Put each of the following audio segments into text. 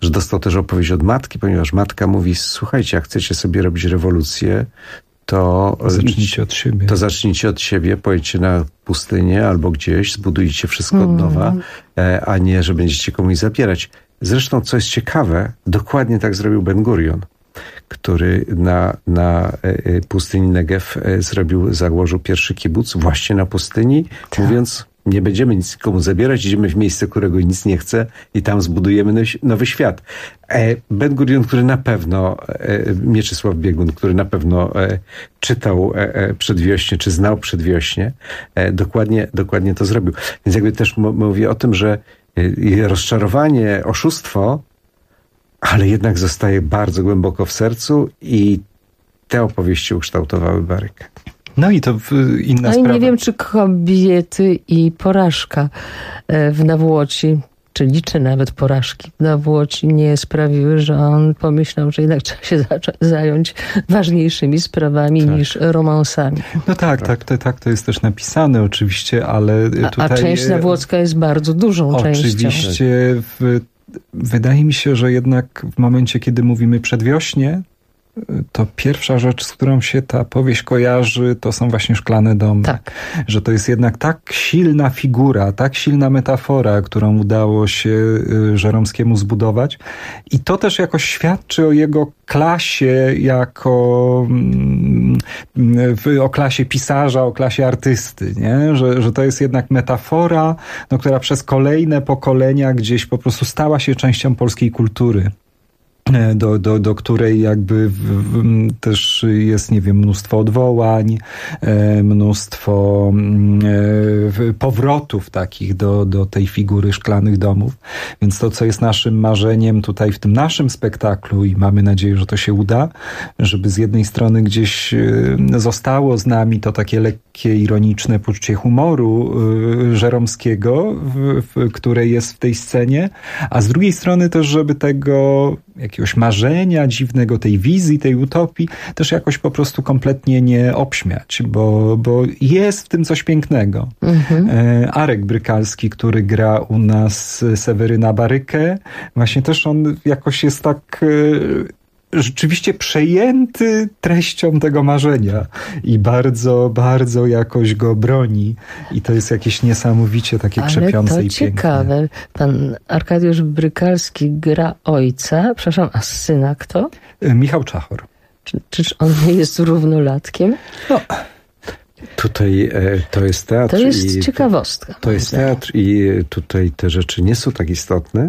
że dostał też opowieść od matki, ponieważ matka mówi, słuchajcie, jak chcecie sobie robić rewolucję, to zacznijcie od siebie. To zacznijcie od siebie, pojedźcie na pustynię albo gdzieś, zbudujcie wszystko od nowa, a nie, że będziecie komuś zabierać. Zresztą, co jest ciekawe, dokładnie tak zrobił Ben Gurion, który na pustyni Negev założył pierwszy kibuc właśnie na pustyni, mówiąc, nie będziemy nic komu zabierać, idziemy w miejsce, którego nic nie chce i tam zbudujemy nowy świat. Ben Gurion, który na pewno, Mieczysław Biegun, który na pewno czytał Przedwiośnie, czy znał Przedwiośnie, dokładnie to zrobił. Więc jakby też mówię o tym, że rozczarowanie, oszustwo, ale jednak zostaje bardzo głęboko w sercu i te opowieści ukształtowały Barykę. No i to inna sprawa. No i nie wiem, czy kobiety i porażka w Nawłoci, czy nawet porażki w Nawłoci nie sprawiły, że on pomyślał, że jednak trzeba się zająć ważniejszymi sprawami niż romansami. No tak, to jest też napisane oczywiście, ale tutaj... A część nawłocka jest bardzo dużą częścią. Oczywiście wydaje mi się, że jednak w momencie, kiedy mówimy Przedwiośnie, to pierwsza rzecz, z którą się ta powieść kojarzy, to są właśnie Szklane domy. Tak. Że to jest jednak tak silna figura, tak silna metafora, którą udało się Żeromskiemu zbudować. I to też jakoś świadczy o jego klasie o klasie pisarza, o klasie artysty, nie? Że to jest jednak metafora, która przez kolejne pokolenia gdzieś po prostu stała się częścią polskiej kultury. Do której jakby też jest, nie wiem, mnóstwo odwołań, mnóstwo powrotów takich do tej figury Szklanych domów. Więc to, co jest naszym marzeniem tutaj w tym naszym spektaklu i mamy nadzieję, że to się uda, żeby z jednej strony gdzieś zostało z nami to takie lekkie, ironiczne poczucie humoru Żeromskiego, które jest w tej scenie, a z drugiej strony też, żeby tego jakiegoś marzenia dziwnego, tej wizji, tej utopii, też jakoś po prostu kompletnie nie obśmiać, bo jest w tym coś pięknego. Arek Brykalski, który gra u nas Seweryna Barykę, właśnie też on jakoś jest tak rzeczywiście przejęty treścią tego marzenia i bardzo, bardzo jakoś go broni. I to jest jakieś niesamowicie takie krzepiące i piękne. Ciekawe. Pan Arkadiusz Brykalski gra ojca, a syna kto? Michał Czachor. Czyż on nie jest równolatkiem? No. Tutaj to jest teatr. To jest ciekawostka. To jest teatr i tutaj te rzeczy nie są tak istotne.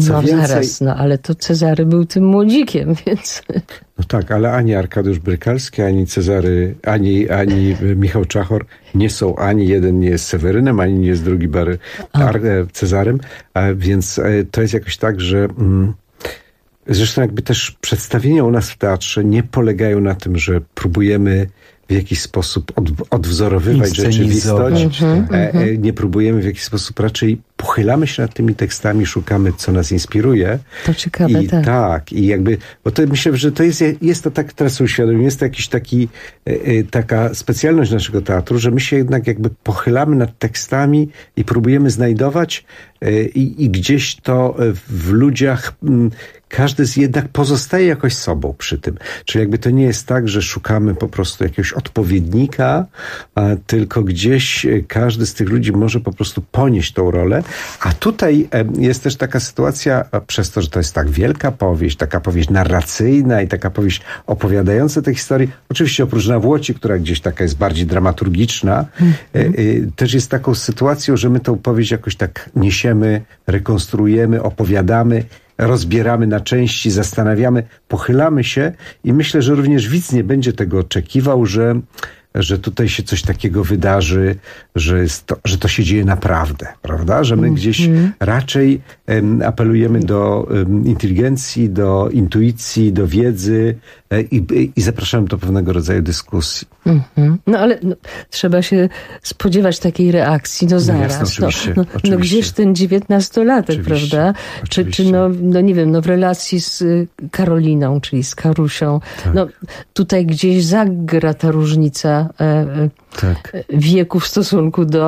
Ale to Cezary był tym młodzikiem, więc... No tak, ale ani Arkadiusz Brykalski, ani Cezary, ani Michał Czachor nie są, ani jeden nie jest Sewerynem, ani nie jest drugi Cezarym, więc to jest jakoś tak, że... Zresztą jakby też przedstawienia u nas w teatrze nie polegają na tym, że próbujemy w jakiś sposób odwzorowywać rzeczywistość. Nie próbujemy w jakiś sposób, raczej pochylamy się nad tymi tekstami, szukamy, co nas inspiruje. To ciekawe, tak. I jakby, bo to myślę, że to jest to tak, teraz uświadomiłem, jest to jakiś taka specjalność naszego teatru, że my się jednak jakby pochylamy nad tekstami i próbujemy znajdować i gdzieś to w ludziach każdy jednak pozostaje jakoś sobą przy tym. Czyli jakby to nie jest tak, że szukamy po prostu jakiegoś odpowiednika, tylko gdzieś każdy z tych ludzi może po prostu ponieść tą rolę. A tutaj jest też taka sytuacja, przez to, że to jest tak wielka powieść, taka powieść narracyjna i taka powieść opowiadająca tę historię, oczywiście oprócz Nawłoci, która gdzieś taka jest bardziej dramaturgiczna, też jest taką sytuacją, że my tą powieść jakoś tak niesiemy, rekonstruujemy, opowiadamy, rozbieramy na części, zastanawiamy, pochylamy się i myślę, że również widz nie będzie tego oczekiwał, że tutaj się coś takiego wydarzy, że to się dzieje naprawdę, prawda? Że my gdzieś raczej apelujemy do inteligencji, do intuicji, do wiedzy i zapraszamy do pewnego rodzaju dyskusji. No ale trzeba się spodziewać takiej reakcji, zaraz. Jasne, oczywiście. Gdzież ten 19-latek, prawda? Czy nie wiem, w relacji z Karoliną, czyli z Karusią, tutaj gdzieś zagra ta różnica wieku w stosunku do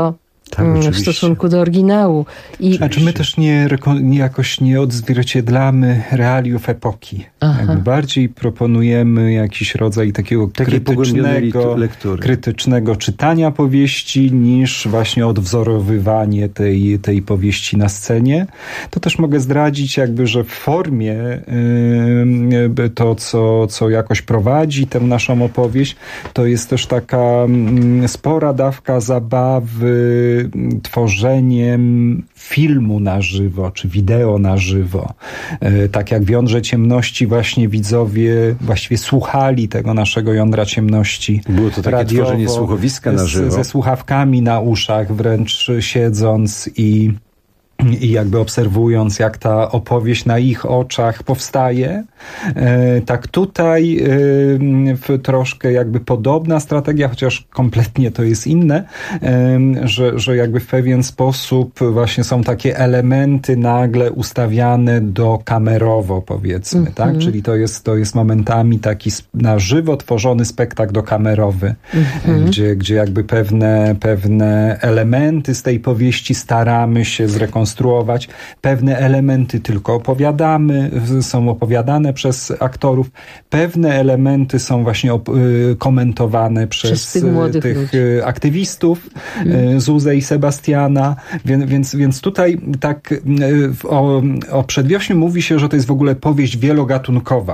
w stosunku do oryginału. Znaczy my też jakoś nie odzwierciedlamy realiów epoki. Jakby bardziej proponujemy jakiś rodzaj takiego krytycznego czytania powieści niż właśnie odwzorowywanie tej powieści na scenie. To też mogę zdradzić jakby, że w formie to, co jakoś prowadzi tę naszą opowieść, to jest też taka spora dawka zabawy tworzeniem filmu na żywo, czy wideo na żywo. Tak jak w Jądrze Ciemności właśnie widzowie właściwie słuchali tego naszego Jądra Ciemności. Było to takie tworzenie słuchowiska na żywo. Ze słuchawkami na uszach, wręcz siedząc i jakby obserwując, jak ta opowieść na ich oczach powstaje. Tak tutaj troszkę jakby podobna strategia, chociaż kompletnie to jest inne, że jakby w pewien sposób właśnie są takie elementy nagle ustawiane kamerowo, powiedzmy, tak? Czyli to jest momentami taki na żywo tworzony spektakl dokamerowy, gdzie jakby pewne elementy z tej powieści staramy się zrekonstruować, pewne elementy tylko opowiadamy, są opowiadane przez aktorów, pewne elementy są właśnie komentowane przez tych aktywistów, Zuzę i Sebastiana, więc tutaj tak o Przedwiośniu mówi się, że to jest w ogóle powieść wielogatunkowa.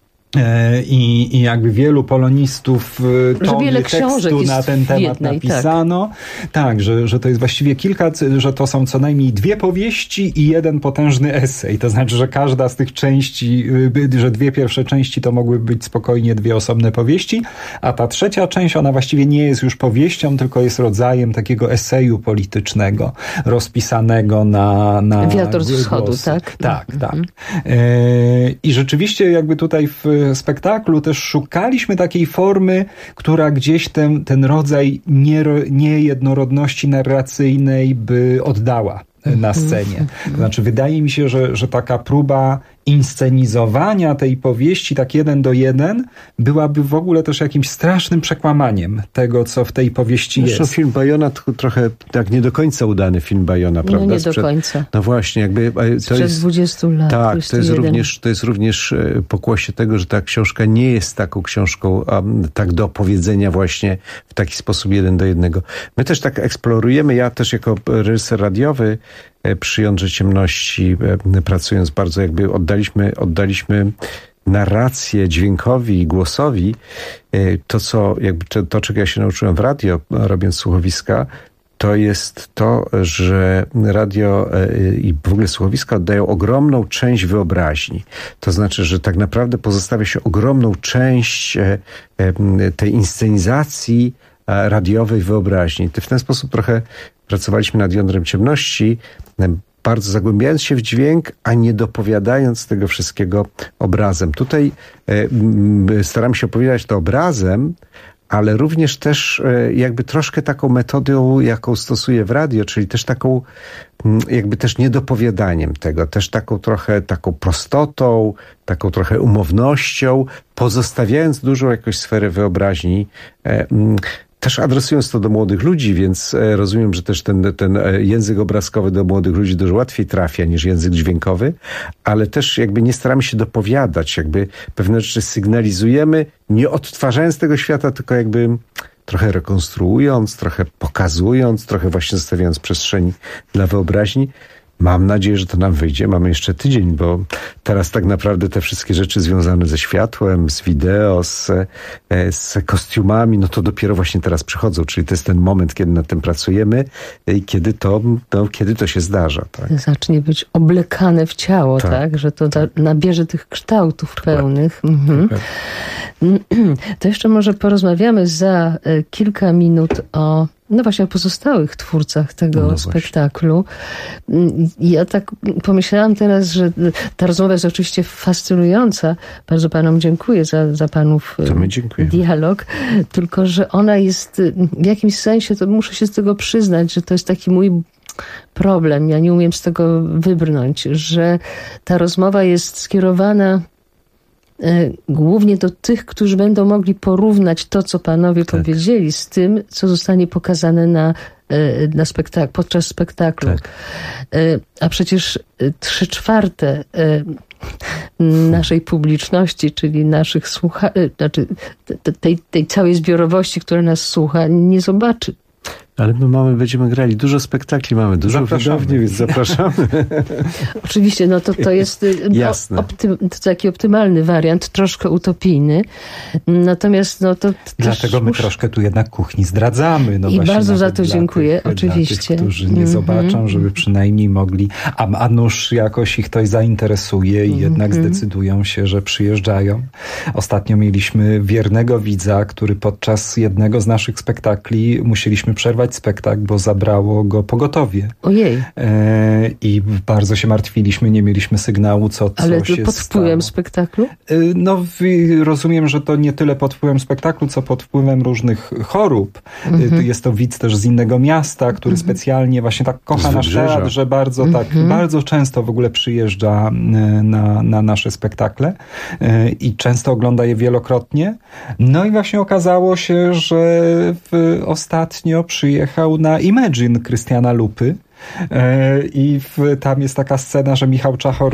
I jakby wielu polonistów tony tekstu na ten temat napisano. Tak, że to jest właściwie że to są co najmniej 2 powieści i 1 potężny esej. To znaczy, że każda z tych części, że 2 pierwsze części to mogły być spokojnie 2 osobne powieści, a ta trzecia część, ona właściwie nie jest już powieścią, tylko jest rodzajem takiego eseju politycznego, rozpisanego na Wiatr z wschodu, tak? Tak. I rzeczywiście jakby tutaj w spektaklu też szukaliśmy takiej formy, która gdzieś ten rodzaj niejednorodności narracyjnej by oddała na scenie. To znaczy, wydaje mi się, że taka próba inscenizowania tej powieści tak 1 do 1 byłaby w ogóle też jakimś strasznym przekłamaniem tego, co w tej powieści jest. Zresztą film Bajona trochę tak nie do końca udany film Bajona, prawda? No nie do końca. No właśnie, jakby to jest 20 lat. Tak, to jest również pokłosie tego, że ta książka nie jest taką książką tak do opowiedzenia właśnie w taki sposób 1 do 1. My też tak eksplorujemy, ja też jako reżyser radiowy przy Jądrze Ciemności, pracując bardzo jakby oddaliśmy narrację dźwiękowi i głosowi. To, czego ja się nauczyłem w radio, robiąc słuchowiska, to jest to, że radio i w ogóle słuchowiska oddają ogromną część wyobraźni. To znaczy, że tak naprawdę pozostawia się ogromną część tej inscenizacji radiowej wyobraźni. W ten sposób trochę pracowaliśmy nad Jądrem Ciemności, bardzo zagłębiając się w dźwięk, a nie dopowiadając tego wszystkiego obrazem. Tutaj staram się opowiadać to obrazem, ale również też jakby troszkę taką metodą, jaką stosuję w radio, czyli też taką jakby też niedopowiadaniem tego, też taką prostotą, taką trochę umownością, pozostawiając dużą jakąś sferę wyobraźni. Też adresując to do młodych ludzi, więc rozumiem, że też ten język obrazkowy do młodych ludzi dużo łatwiej trafia niż język dźwiękowy, ale też jakby nie staramy się dopowiadać, jakby pewne rzeczy sygnalizujemy, nie odtwarzając tego świata, tylko jakby trochę rekonstruując, trochę pokazując, trochę właśnie zostawiając przestrzeni dla wyobraźni. Mam nadzieję, że to nam wyjdzie. Mamy jeszcze tydzień, bo teraz tak naprawdę te wszystkie rzeczy związane ze światłem, z wideo, z kostiumami, no to dopiero właśnie teraz przychodzą. Czyli to jest ten moment, kiedy nad tym pracujemy i kiedy to się zdarza. Tak? Zacznie być oblekane w ciało, tak? Że to nabierze tych kształtów pełnych. To jeszcze może porozmawiamy za kilka minut o pozostałych twórcach tego spektaklu. Ja tak pomyślałam teraz, że ta rozmowa jest oczywiście fascynująca. Bardzo panom dziękuję za panów dialog. Tylko, że ona jest w jakimś sensie, to muszę się z tego przyznać, że to jest taki mój problem. Ja nie umiem z tego wybrnąć, że ta rozmowa jest skierowana głównie do tych, którzy będą mogli porównać to, co panowie powiedzieli, z tym, co zostanie pokazane na podczas spektaklu. Tak. A przecież 3/4 naszej publiczności, czyli naszych znaczy tej całej zbiorowości, która nas słucha, nie zobaczy. Ale my będziemy grali, dużo spektakli mamy, dużo widowni, więc zapraszamy. Oczywiście, no to jest taki optymalny wariant, troszkę utopijny. Natomiast no to dlatego my troszkę tu jednak kuchni zdradzamy. No i bardzo za to dziękuję, oczywiście. Dla tych, którzy nie zobaczą, żeby przynajmniej mogli, a nuż jakoś ich ktoś zainteresuje i jednak zdecydują się, że przyjeżdżają. Ostatnio mieliśmy wiernego widza, który podczas jednego z naszych spektakli musieliśmy przerwać spektakl, bo zabrało go pogotowie. Ojej. I bardzo się martwiliśmy, nie mieliśmy sygnału, co się stało. Ale pod wpływem spektaklu? No, rozumiem, że to nie tyle pod wpływem spektaklu, co pod wpływem różnych chorób. Jest to widz też z innego miasta, który specjalnie właśnie tak kocha nasz teatr, że bardzo bardzo często w ogóle przyjeżdża na nasze spektakle i często ogląda je wielokrotnie. No i właśnie okazało się, że ostatnio przyjechał na Imagine Krystiana Lupy. I tam jest taka scena, że Michał Czachor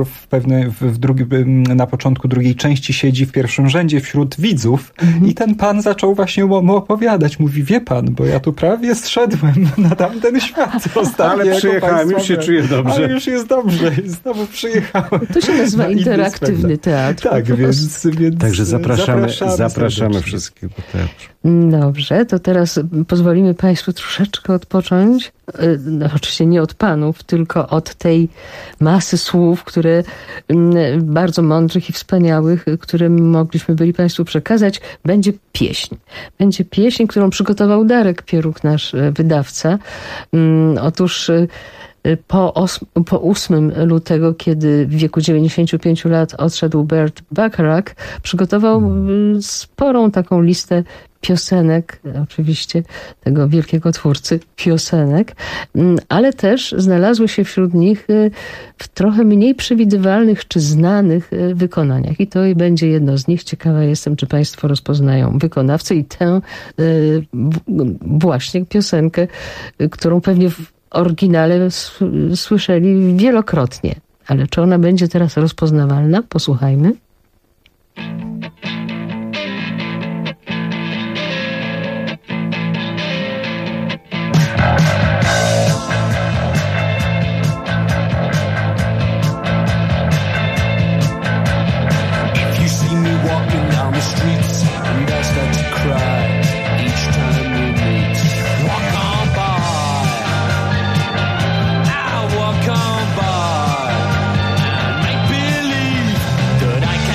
na początku drugiej części siedzi w pierwszym rzędzie wśród widzów i ten pan zaczął właśnie mu opowiadać. Mówi, wie pan, bo ja tu prawie zszedłem na tamten świat. Ale przyjechałem, już się czuję dobrze. Ale już jest dobrze, znowu przyjechałem. To się nazywa interaktywny teatr. Tak, więc także zapraszamy wszystkich do teatru. Dobrze, to teraz pozwolimy Państwu troszeczkę odpocząć. No, oczywiście nie od panów, tylko od tej masy słów, które bardzo mądrych i wspaniałych, które mogliśmy byli Państwu przekazać. Będzie pieśń. Będzie pieśń, którą przygotował Darek Pieruk, nasz wydawca. Otóż po 8 lutego, kiedy w wieku 95 lat odszedł Burt Bacharach, przygotował sporą taką listę piosenek, oczywiście tego wielkiego twórcy piosenek, ale też znalazły się wśród nich w trochę mniej przewidywalnych czy znanych wykonaniach. I to będzie jedno z nich. Ciekawa jestem, czy Państwo rozpoznają wykonawcę i tę właśnie piosenkę, którą pewnie w oryginale słyszeli wielokrotnie. Ale czy ona będzie teraz rozpoznawalna? Posłuchajmy. That I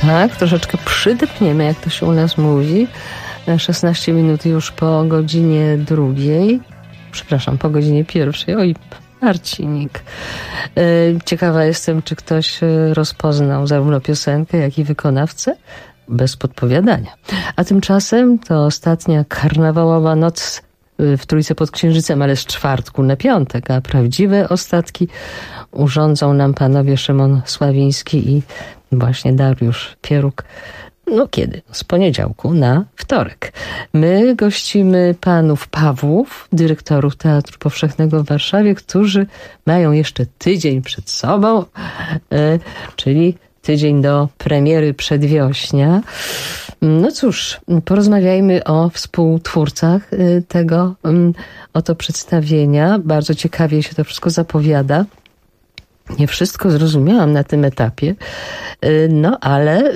Tak, troszeczkę przydepniemy, jak to się u nas mówi. 16 minut już po godzinie 2. Przepraszam, po godzinie 1. Oj, Marcinik. Ciekawa jestem, czy ktoś rozpoznał zarówno piosenkę, jak i wykonawcę. Bez podpowiadania. A tymczasem to ostatnia karnawałowa noc w Trójce pod Księżycem, ale z czwartku na piątek, a prawdziwe ostatki urządzą nam panowie Szymon Sławiński i właśnie Dariusz Pieruk. No kiedy? Z poniedziałku na wtorek. My gościmy panów Pawłów, dyrektorów Teatru Powszechnego w Warszawie, którzy mają jeszcze tydzień przed sobą, czyli tydzień do premiery przedwiośnia. No cóż, porozmawiajmy o współtwórcach tego oto przedstawienia. Bardzo ciekawie się to wszystko zapowiada. Nie wszystko zrozumiałam na tym etapie, no ale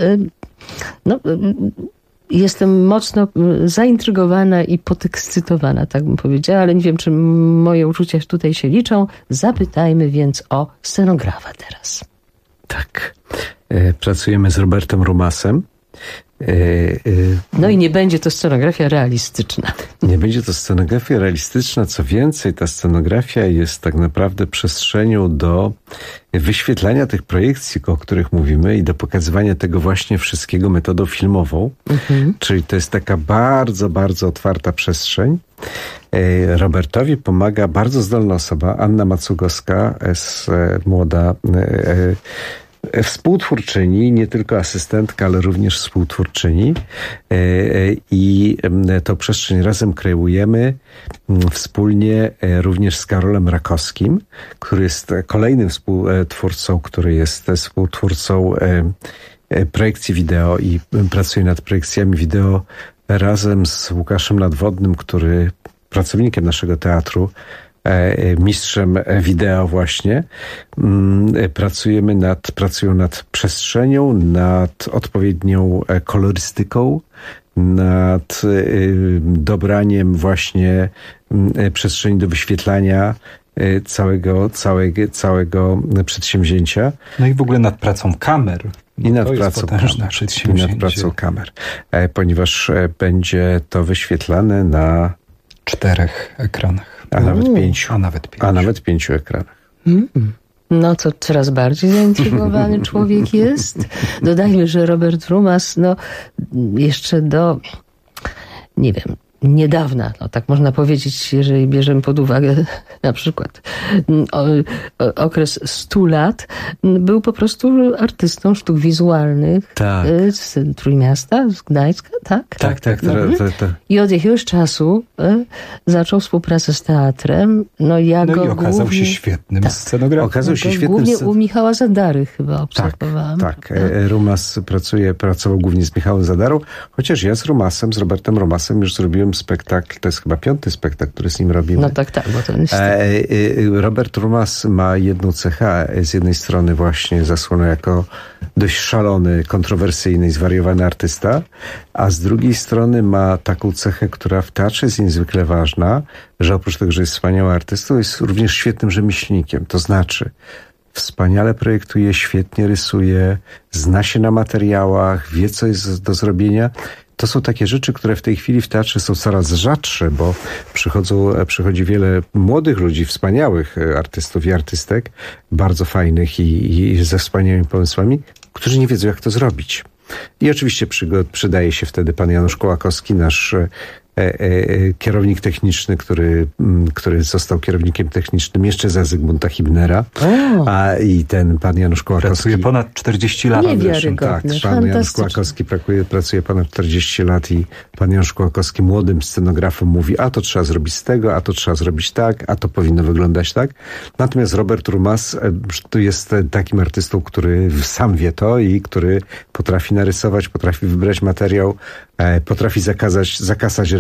jestem mocno zaintrygowana i podekscytowana, tak bym powiedziała, ale nie wiem, czy moje uczucia tutaj się liczą. Zapytajmy więc o scenografa teraz. Tak. Pracujemy z Robertem Rumasem. No i nie będzie to scenografia realistyczna. Nie będzie to scenografia realistyczna. Co więcej, ta scenografia jest tak naprawdę przestrzenią do wyświetlania tych projekcji, o których mówimy i do pokazywania tego właśnie wszystkiego metodą filmową. Czyli to jest taka bardzo, bardzo otwarta przestrzeń. Robertowi pomaga bardzo zdolna osoba, Anna Macugowska, młoda współtwórczyni, nie tylko asystentka, ale również współtwórczyni. I tą przestrzeń razem kreujemy wspólnie również z Karolem Rakowskim, który jest kolejnym współtwórcą, który jest współtwórcą projekcji wideo i pracuje nad projekcjami wideo razem z Łukaszem Nadwodnym, który pracownikiem naszego teatru, mistrzem wideo właśnie. Pracują nad przestrzenią, nad odpowiednią kolorystyką, nad dobraniem właśnie przestrzeni do wyświetlania całego przedsięwzięcia. No i w ogóle nad pracą kamer. I nad pracą kamer. Ponieważ będzie to wyświetlane na 4 ekranach. A nawet 5. A nawet 5 ekranach. No to coraz bardziej zaintrygowany człowiek jest. Dodajmy, że Robert Rumas, jeszcze do, nie wiem, niedawna, tak można powiedzieć, jeżeli bierzemy pod uwagę na przykład okres 100 lat, był po prostu artystą sztuk wizualnych z Trójmiasta, z Gdańska, tak? Tak. I od jakiegoś czasu zaczął współpracę z teatrem. I okazał się świetnym scenografem. Głównie u Michała Zadary chyba obserwowałam. Tak. Rumas pracował głównie z Michałem Zadarą, chociaż ja z Robertem Rumasem już zrobiłem spektakl, to jest chyba 5. spektakl, który z nim robimy. No tak, bo to jest... Robert Rumas ma jedną cechę. Z jednej strony właśnie zasłonął jako dość szalony, kontrowersyjny i zwariowany artysta, a z drugiej strony ma taką cechę, która w teatrze jest niezwykle ważna, że oprócz tego, że jest wspaniałym artystą, jest również świetnym rzemieślnikiem. To znaczy wspaniale projektuje, świetnie rysuje, zna się na materiałach, wie, co jest do zrobienia. To są takie rzeczy, które w tej chwili w teatrze są coraz rzadsze, bo przychodzi wiele młodych ludzi, wspaniałych artystów i artystek, bardzo fajnych i ze wspaniałymi pomysłami, którzy nie wiedzą, jak to zrobić. I oczywiście przydaje się wtedy pan Janusz Kołakowski, nasz kierownik techniczny, który został kierownikiem technicznym jeszcze za Zygmunta Hibnera. I ten pan Janusz Kołakowski... Pracuje ponad 40 lat. Tak, pan Janusz Kołakowski pracuje ponad 40 lat i pan Janusz Kołakowski młodym scenografom mówi, a to trzeba zrobić z tego, a to trzeba zrobić tak, a to powinno wyglądać tak. Natomiast Robert Rumas jest takim artystą, który sam wie to i który potrafi narysować, potrafi wybrać materiał, potrafi zakasać rękę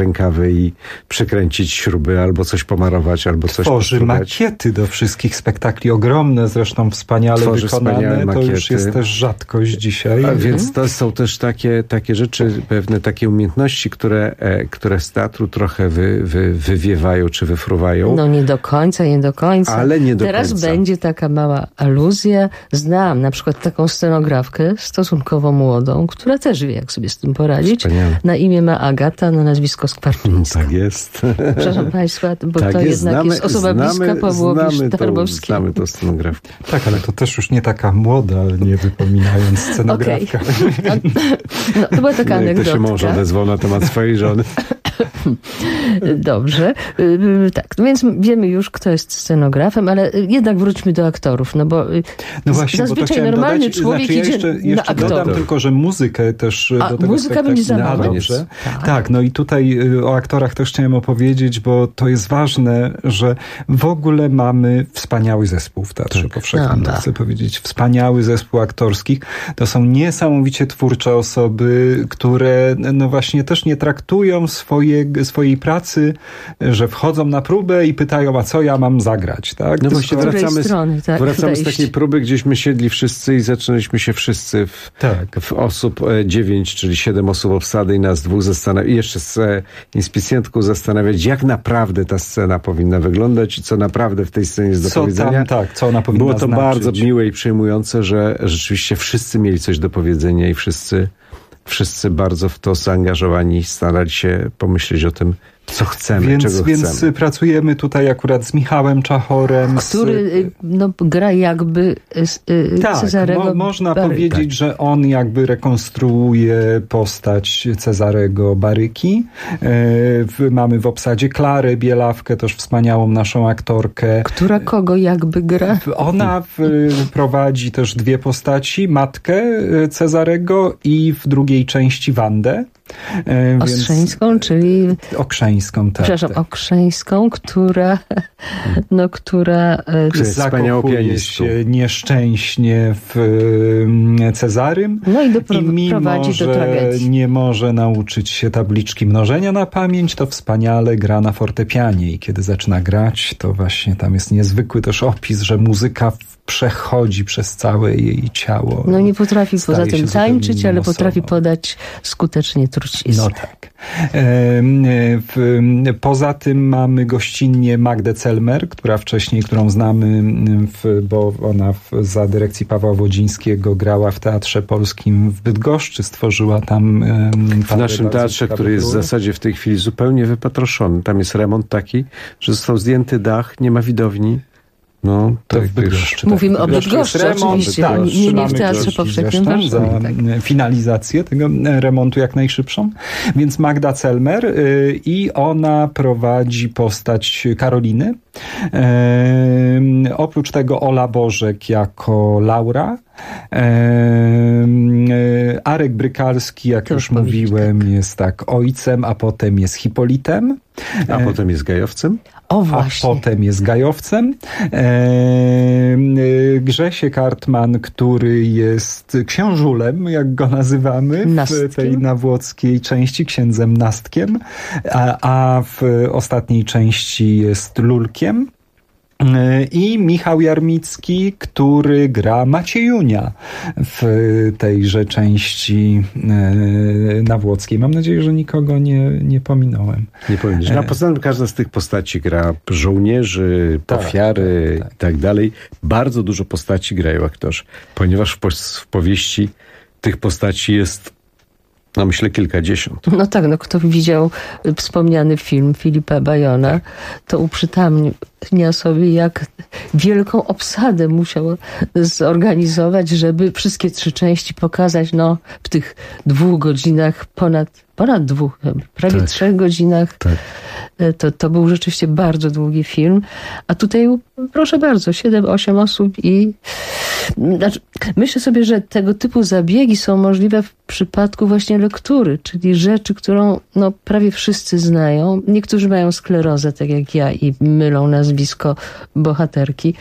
rękawy i przekręcić śruby, albo coś pomarować, albo coś Tworzy makiety do wszystkich spektakli, ogromne zresztą, wspaniale wykonane. To już jest też rzadkość dzisiaj. A więc to są też takie rzeczy, pewne takie umiejętności, które z teatru trochę wywiewają czy wyfruwają. No nie do końca. Ale nie do Teraz końca. będzie taka mała aluzja. Znam na przykład taką scenografkę stosunkowo młodą, która też wie, jak sobie z tym poradzić. Wspaniale. Na imię ma Agata, na nazwisko Skwarczyńska. Tak jest. Przepraszam Państwa, bo tak to jest. jednak jest osoba bliska Pawłowi Sztarbowskiemu. Znamy tą scenografkę. Tak, ale to też już nie taka młoda, nie wypominając scenografka. Okay. No, to była taka anegdotka. To się mąż odezwał na temat swojej żony. Dobrze. Tak, no więc wiemy już, kto jest scenografem, ale jednak wróćmy do aktorów, no bo właśnie, zazwyczaj bo to normalny dodać, człowiek ja idzie jeszcze na aktorów. dodam tylko, że muzykę też do tego muzyka będzie za spektaklu. moment. Dobrze. Tak, no i tutaj o aktorach też chciałem opowiedzieć, bo to jest ważne, że w ogóle mamy wspaniały zespół w Teatrze Powszechnym. To chcę powiedzieć, wspaniały zespół aktorskich. To są niesamowicie twórcze osoby, które no właśnie też nie traktują swojej pracy, że wchodzą na próbę i pytają, a co ja mam zagrać, tak? No właśnie wracamy z takiej próby, gdzieśmy siedli wszyscy i zaczęliśmy się wszyscy w osób 9, czyli 7 osób obsady i nas dwóch zastanawiać, i jeszcze z inspicjentką zastanawiać, jak naprawdę ta scena powinna wyglądać i co naprawdę w tej scenie jest do powiedzenia. Co ona powinna Było to znaczyć. bardzo miłe i przejmujące, że rzeczywiście wszyscy mieli coś do powiedzenia i wszyscy bardzo w to zaangażowani, starali się pomyśleć o tym, co chcemy, czego chcemy. Więc pracujemy tutaj akurat z Michałem Czachorem. Który gra jakby Cezarego można powiedzieć, że on jakby rekonstruuje postać Cezarego Baryki. Mamy w obsadzie Klarę Bielawkę, też wspaniałą naszą aktorkę. Która kogo jakby gra? Ona prowadzi też dwie postaci. Matkę Cezarego i w drugiej części Wandę. Ostrzeńską, czyli... Okrzeńską, tak. Przepraszam, Okrzeńską, która zakopuje się nieszczęśnie w Cezarym. No i mimo, prowadzi do tragedii. Że nie może nauczyć się tabliczki mnożenia na pamięć, to wspaniale gra na fortepianie i kiedy zaczyna grać, to właśnie tam jest niezwykły też opis, że muzyka przechodzi przez całe jej ciało. No nie potrafi poza tym tańczyć, ale potrafi podać skutecznie trucizny. No tak. Poza tym mamy gościnnie Magdę Celmer, którą znamy, bo ona za dyrekcji Pawła Wodzińskiego grała w Teatrze Polskim w Bydgoszczy, stworzyła tam... W naszym teatrze, który jest w zasadzie w tej chwili zupełnie wypatroszony. Tam jest remont taki, że został zdjęty dach, nie ma widowni. No, to w Bydgoszczy. Mówimy o Bydgoszczy oczywiście, nie w Teatrze Powszechnym. Za finalizację tego remontu jak najszybszą. Więc Magda Celmer i ona prowadzi postać Karoliny. Oprócz tego Ola Bożek jako Laura. Arek Brykalski, jak już mówiłem, jest ojcem, a potem jest Hipolitem. A potem jest Gajowcem. O, właśnie. A potem jest Gajowcem. Grzesiek Artman, który jest książulem, jak go nazywamy, w tej nawłockiej części, księdzem Nastkiem, a w ostatniej części jest Lulkiem. I Michał Jarmicki, który gra Maciejunia w tejże części nawłockiej. Mam nadzieję, że nikogo nie pominąłem. Nie pominąłeś. A poza tym każda z tych postaci gra żołnierzy, ofiary i tak dalej. Bardzo dużo postaci grają aktorzy, ponieważ w powieści tych postaci jest myślę kilkadziesiąt. No tak, kto widział wspomniany film Filipa Bajona, to uprzytamnia sobie, jak wielką obsadę musiał zorganizować, żeby wszystkie 3 części pokazać w tych 2 godzinach, ponad 2, prawie 3 godzinach. Tak. To był rzeczywiście bardzo długi film. A tutaj, proszę bardzo, 7-8 osób i Znaczy, myślę sobie, że tego typu zabiegi są możliwe w przypadku właśnie lektury, czyli rzeczy, którą prawie wszyscy znają. Niektórzy mają sklerozę, tak jak ja, i mylą nazwisko bohaterki.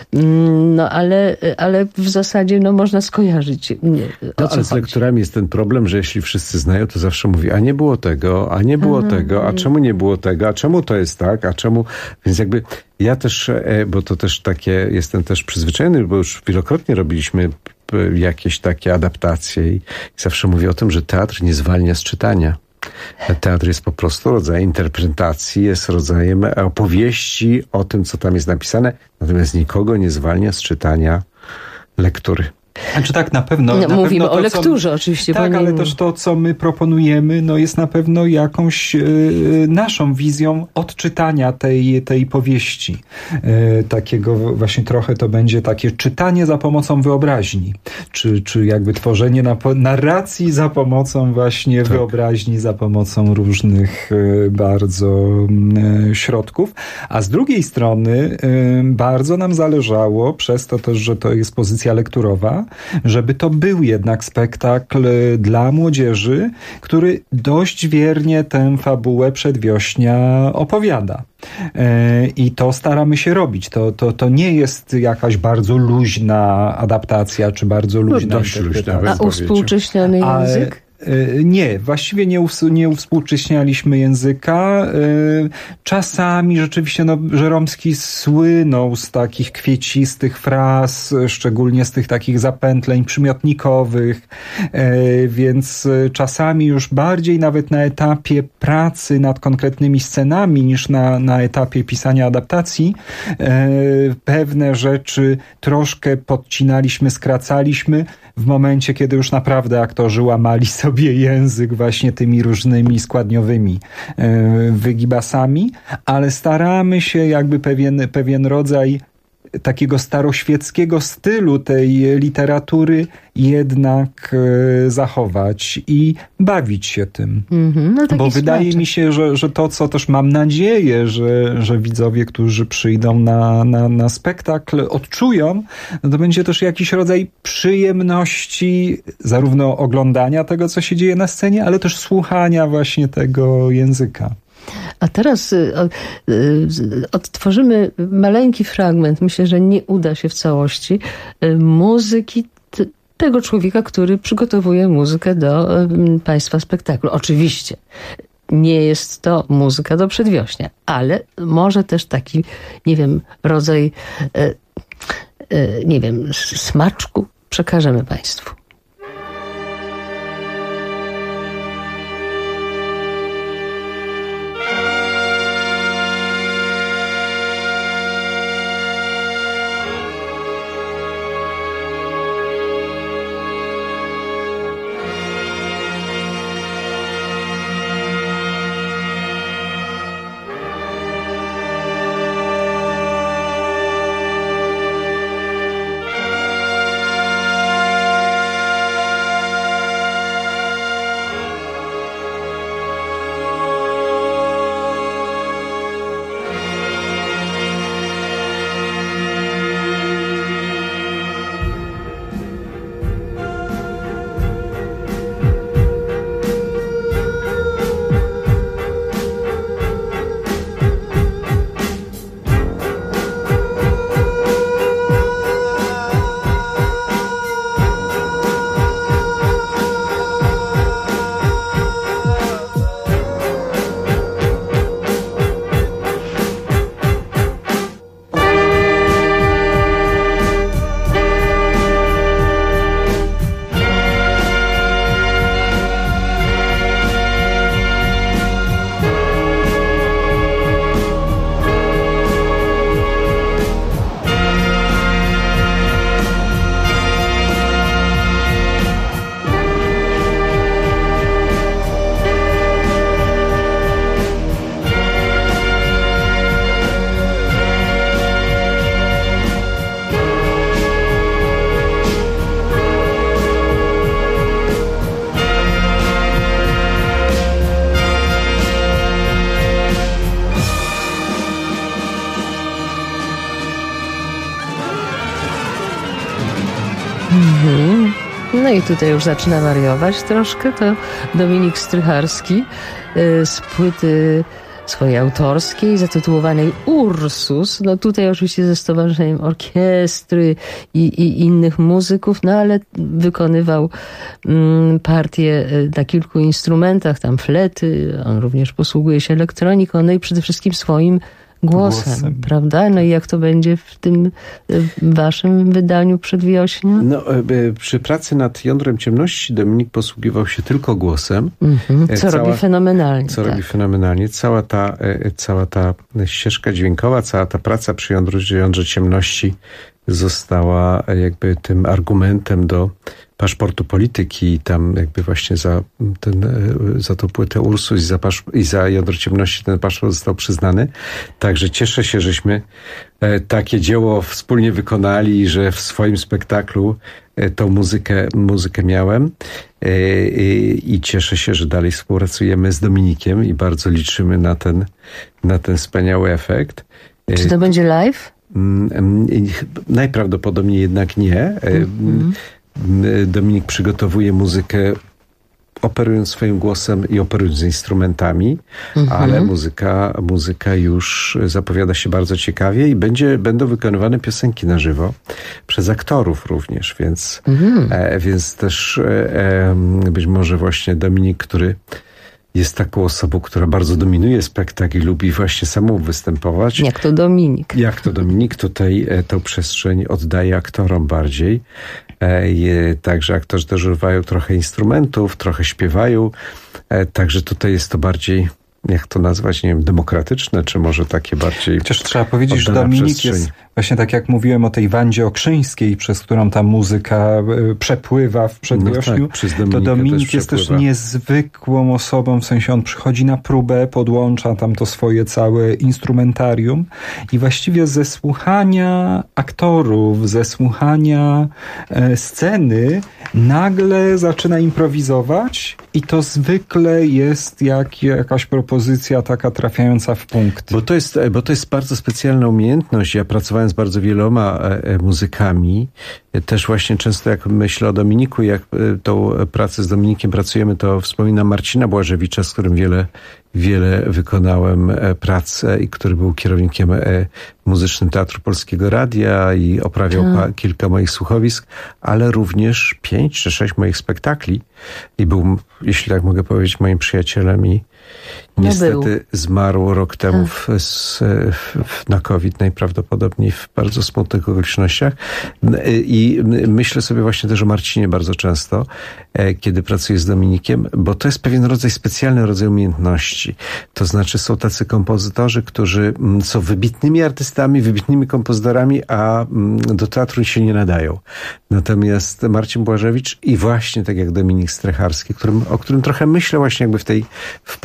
Ale w zasadzie można skojarzyć. Ale z lekturami jest ten problem, że jeśli wszyscy znają, to zawsze mówi, a nie było tego, a nie było tego, a czemu nie było tego, a czemu to jest tak, a czemu... Więc jakby ja też, bo to też takie, jestem też przyzwyczajony, bo już wielokrotnie robiliśmy jakieś takie adaptacje i zawsze mówię o tym, że teatr nie zwalnia z czytania. Teatr jest po prostu rodzajem interpretacji, jest rodzajem opowieści o tym, co tam jest napisane, natomiast nikogo nie zwalnia z czytania lektury. Znaczy tak, na pewno. Mówimy o lekturze oczywiście. Tak, ale też to, co my proponujemy, jest na pewno jakąś naszą wizją odczytania tej powieści. Takiego właśnie trochę to będzie takie czytanie za pomocą wyobraźni. Czy jakby tworzenie narracji za pomocą właśnie wyobraźni, za pomocą różnych bardzo środków. A z drugiej strony bardzo nam zależało, przez to też, że to jest pozycja lekturowa, żeby to był jednak spektakl dla młodzieży, który dość wiernie tę fabułę Przedwiośnia opowiada. I to staramy się robić. To nie jest jakaś bardzo luźna adaptacja, czy bardzo luźna interpretacja. A uwspółcześniony język? Nie, właściwie nie uwspółcześnialiśmy języka. Czasami rzeczywiście Żeromski słynął z takich kwiecistych fraz, szczególnie z tych takich zapętleń przymiotnikowych, więc czasami już bardziej nawet na etapie pracy nad konkretnymi scenami niż na etapie pisania adaptacji pewne rzeczy troszkę podcinaliśmy, skracaliśmy w momencie, kiedy już naprawdę aktorzy łamali sobie język właśnie tymi różnymi składniowymi wygibasami, ale staramy się jakby pewien rodzaj takiego staroświeckiego stylu tej literatury jednak zachować i bawić się tym. Bo wydaje mi się, że to, co też mam nadzieję, że widzowie, którzy przyjdą na spektakl, odczują, to będzie też jakiś rodzaj przyjemności zarówno oglądania tego, co się dzieje na scenie, ale też słuchania właśnie tego języka. A teraz odtworzymy maleńki fragment, myślę, że nie uda się w całości, muzyki tego człowieka, który przygotowuje muzykę do Państwa spektaklu. Oczywiście nie jest to muzyka do Przedwiośnia, ale może też taki, rodzaj, smaczku przekażemy Państwu. No i tutaj już zaczyna wariować troszkę. To Dominik Strycharski z płyty swojej autorskiej, zatytułowanej Ursus. No tutaj oczywiście ze stowarzyszeniem orkiestry i innych muzyków, no ale wykonywał partie na kilku instrumentach, tam flety, on również posługuje się elektroniką, no i przede wszystkim swoim głosem, prawda? No i jak to będzie w tym waszym wydaniu Przedwiośnia? No, przy pracy nad Jądrem Ciemności Dominik posługiwał się tylko głosem. Co robi fenomenalnie. Robi fenomenalnie. Cała ta ścieżka dźwiękowa, cała ta praca przy Jądrze Ciemności została jakby tym argumentem do paszportu polityki i tam jakby właśnie za tą płytę Ursus i za Jądro Ciemności ten paszport został przyznany. Także cieszę się, żeśmy takie dzieło wspólnie wykonali i że w swoim spektaklu tą muzykę miałem i cieszę się, że dalej współpracujemy z Dominikiem i bardzo liczymy na ten wspaniały efekt. Czy to będzie live? Najprawdopodobniej jednak nie. Dominik przygotowuje muzykę operując swoim głosem i operując instrumentami, ale muzyka już zapowiada się bardzo ciekawie i będą wykonywane piosenki na żywo przez aktorów również, więc też być może właśnie Dominik, który jest taką osobą, która bardzo dominuje spektakl i lubi właśnie samą występować. Jak to Dominik, tutaj tą przestrzeń oddaje aktorom bardziej. Także aktorzy też używają trochę instrumentów, trochę śpiewają. Także tutaj jest to bardziej, jak to nazwać, nie wiem, demokratyczne, czy może takie bardziej... Chociaż trzeba powiedzieć, że Dominik jest, właśnie tak jak mówiłem o tej Wandzie Okrzyńskiej, przez którą ta muzyka przepływa w Przedwiośniu, no tak, to Dominik jest też niezwykłą osobą, w sensie on przychodzi na próbę, podłącza tam to swoje całe instrumentarium i właściwie ze słuchania aktorów, ze słuchania sceny nagle zaczyna improwizować i to zwykle jest jakaś propozycja taka trafiająca w punkt. Bo to jest bardzo specjalna umiejętność. Ja pracowałem z bardzo wieloma muzykami. Też właśnie często jak myślę o Dominiku, jak tą pracę z Dominikiem pracujemy, to wspominam Marcina Błażewicza, z którym wiele wykonałem prac i który był kierownikiem muzycznym Teatru Polskiego Radia i oprawiał kilka moich słuchowisk, ale również 5 czy 6 moich spektakli i był, jeśli tak mogę powiedzieć, moim przyjacielem i niestety zmarł rok temu na COVID najprawdopodobniej w bardzo smutnych okolicznościach. I myślę sobie właśnie też o Marcinie bardzo często, kiedy pracuję z Dominikiem, bo to jest pewien specjalny rodzaj umiejętności. To znaczy są tacy kompozytorzy, którzy są wybitnymi artystami, wybitnymi kompozytorami, a do teatru się nie nadają. Natomiast Marcin Błażewicz i właśnie tak jak Dominik Strycharski, o którym trochę myślę właśnie jakby w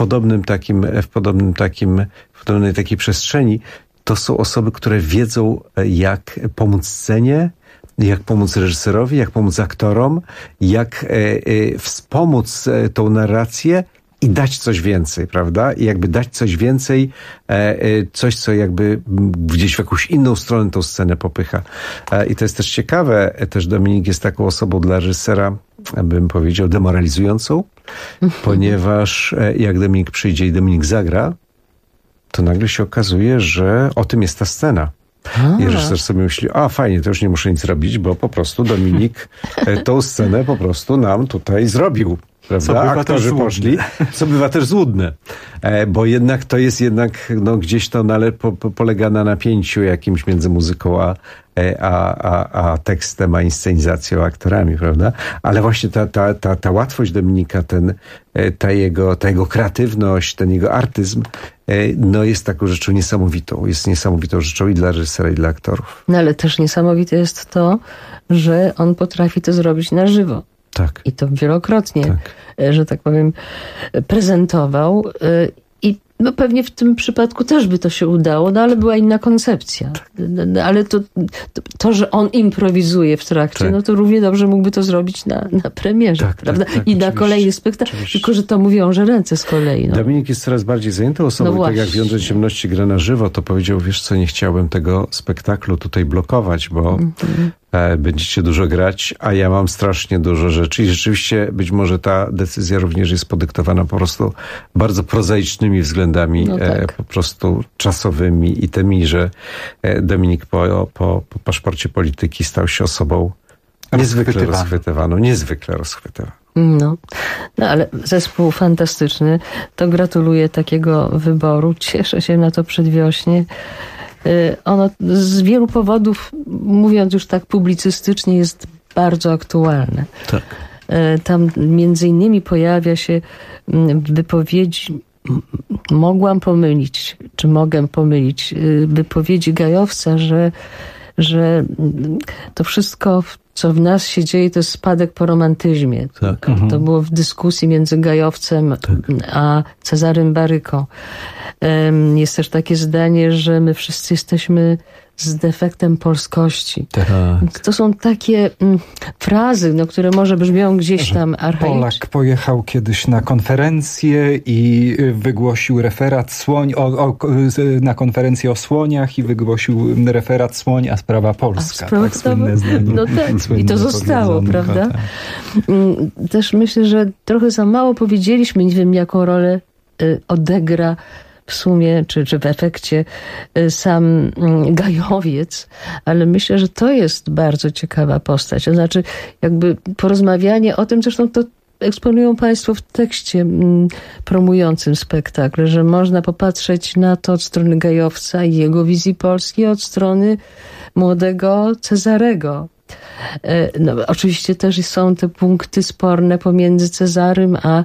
podobnej takiej przestrzeni, to są osoby, które wiedzą, jak pomóc scenie, jak pomóc reżyserowi, jak pomóc aktorom, jak wspomóc tą narrację i dać coś więcej, prawda? I jakby dać coś więcej, coś, co jakby gdzieś w jakąś inną stronę tą scenę popycha. I to jest też ciekawe, też Dominik jest taką osobą dla reżysera, bym powiedział, demoralizującą, ponieważ jak Dominik przyjdzie i Dominik zagra, to nagle się okazuje, że o tym jest ta scena. I reżyser sobie myśli, fajnie, to już nie muszę nic robić, bo po prostu Dominik tą scenę po prostu nam tutaj zrobił. Prawda? Aktorzy poszli, co bywa też złudne, bo jednak to jest gdzieś to polega na napięciu jakimś między muzyką a tekstem, a inscenizacją, a aktorami, prawda? Ale właśnie ta łatwość Dominika, ta jego kreatywność, ten jego artyzm, jest taką rzeczą niesamowitą. Jest niesamowitą rzeczą i dla reżysera, i dla aktorów. No ale też niesamowite jest to, że on potrafi to zrobić na żywo. Tak. I to wielokrotnie, że tak powiem, prezentował. I pewnie w tym przypadku też by to się udało, ale była inna koncepcja. Tak. Ale to, że on improwizuje w trakcie, to równie dobrze mógłby to zrobić na premierze, prawda? I na kolejny spektakl. Tylko, że to wiąże ręce z kolei. Dominik jest coraz bardziej zajętą osobą. Tak jak w Jądrze Ciemności gra na żywo, to powiedział, wiesz co, nie chciałbym tego spektaklu tutaj blokować, będziecie dużo grać, a ja mam strasznie dużo rzeczy i rzeczywiście być może ta decyzja również jest podyktowana po prostu bardzo prozaicznymi względami, po prostu czasowymi i tymi, że Dominik po paszporcie polityki stał się osobą niezwykle rozchwytywaną. No, ale zespół fantastyczny, to gratuluję takiego wyboru, cieszę się na to przedwiośnie. Ono z wielu powodów, mówiąc już tak publicystycznie, jest bardzo aktualne. Tak. Tam między innymi pojawia się wypowiedź, mogę pomylić, wypowiedzi Gajowca, że to wszystko, co w nas się dzieje, to jest spadek po romantyzmie. Tak. To było w dyskusji między Gajowcem a Cezarym Baryką. Jest też takie zdanie, że my wszyscy jesteśmy z defektem polskości. Tak. To są takie frazy, które może brzmią gdzieś tam archaicznie. Polak pojechał kiedyś na konferencję i wygłosił referat na konferencję o słoniach i wygłosił referat słoń, a sprawa polska. Tak, słynne zdanie. No tak, i to zostało, prawda? Tak. Też myślę, że trochę za mało powiedzieliśmy, nie wiem, jaką rolę odegra w sumie, czy w efekcie sam Gajowiec, ale myślę, że to jest bardzo ciekawa postać. To znaczy, jakby porozmawianie o tym, zresztą to eksponują Państwo w tekście promującym spektakl, że można popatrzeć na to od strony Gajowca i jego wizji Polski, od strony młodego Cezarego. No, oczywiście też są te punkty sporne pomiędzy Cezarym a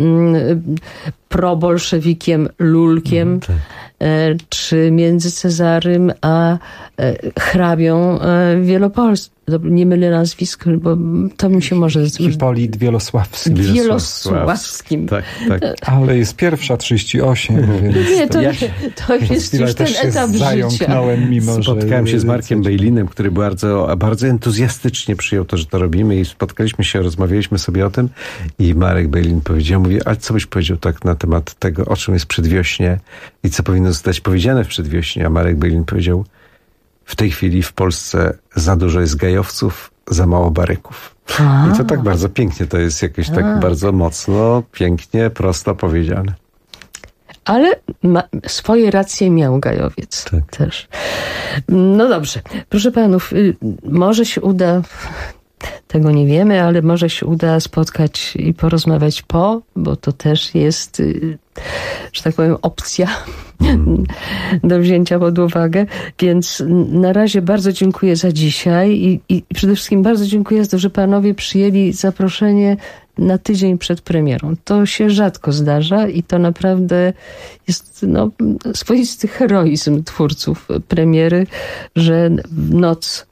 probolszewikiem Lulkiem, czy między Cezarym a hrabią Wielopolskim. Nie mylę nazwisk, bo to mi się może... Hipolit Wielosławskim. Tak. Ale jest pierwsza 38, więc... Nie, to jest już ten etap życia. Spotkałem się z Markiem Bejlinem, który bardzo, bardzo entuzjastycznie przyjął to, że to robimy i spotkaliśmy się, rozmawialiśmy sobie o tym i Marek Bejlin powiedział, ale co byś powiedział tak na temat tego, o czym jest Przedwiośnie i co powinno zostać powiedziane w Przedwiośnie, a Marek Bejlin powiedział: w tej chwili w Polsce za dużo jest gajowców, za mało baryków. I to tak bardzo pięknie, to jest jakieś tak bardzo mocno, pięknie, prosto powiedziane. Ale swoje racje miał Gajowiec też. No dobrze, proszę panów, może się uda, tego nie wiemy, ale może się uda spotkać i porozmawiać bo to też jest, że tak powiem, opcja do wzięcia pod uwagę. Więc na razie bardzo dziękuję za dzisiaj i przede wszystkim bardzo dziękuję za to, że panowie przyjęli zaproszenie na tydzień przed premierą. To się rzadko zdarza i to naprawdę jest swoisty heroizm twórców premiery, że w noc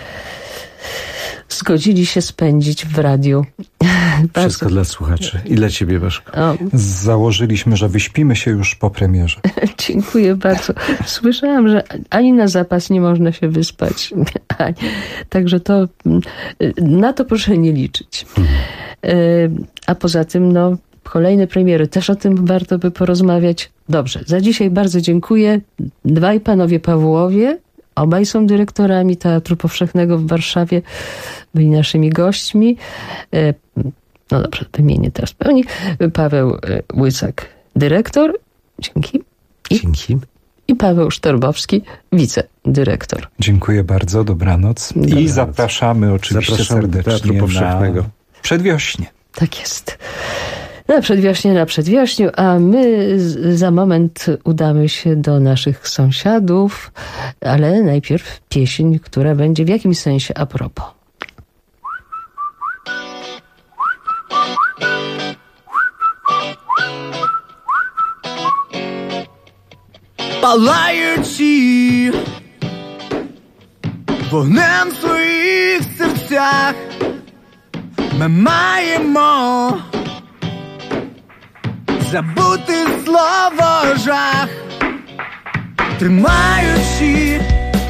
zgodzili się spędzić w radiu. Wszystko dla słuchaczy i dla ciebie, Waszko. Założyliśmy, że wyśpimy się już po premierze. Dziękuję bardzo. Słyszałam, że ani na zapas nie można się wyspać. Także na to proszę nie liczyć. A poza tym, kolejne premiery, też o tym warto by porozmawiać. Dobrze, za dzisiaj bardzo dziękuję. Dwaj panowie Pawłowie, obaj są dyrektorami Teatru Powszechnego w Warszawie, byli naszymi gośćmi. No dobrze, wymienię teraz pełni. Paweł Łysak, dyrektor. Dzięki. Dzięki. I Paweł Sztorbowski, wicedyrektor. Dziękuję bardzo, dobranoc. I zapraszamy oczywiście serdecznie do Teatru Powszechnego. Przedwiośnie. Tak jest. Na przedwiośniu, a my za moment udamy się do naszych sąsiadów, ale najpierw pieśń, która będzie w jakimś sensie a propos. Палають ці вогнем в своїх серцях. Ми маємо забути слово жах, тримаючи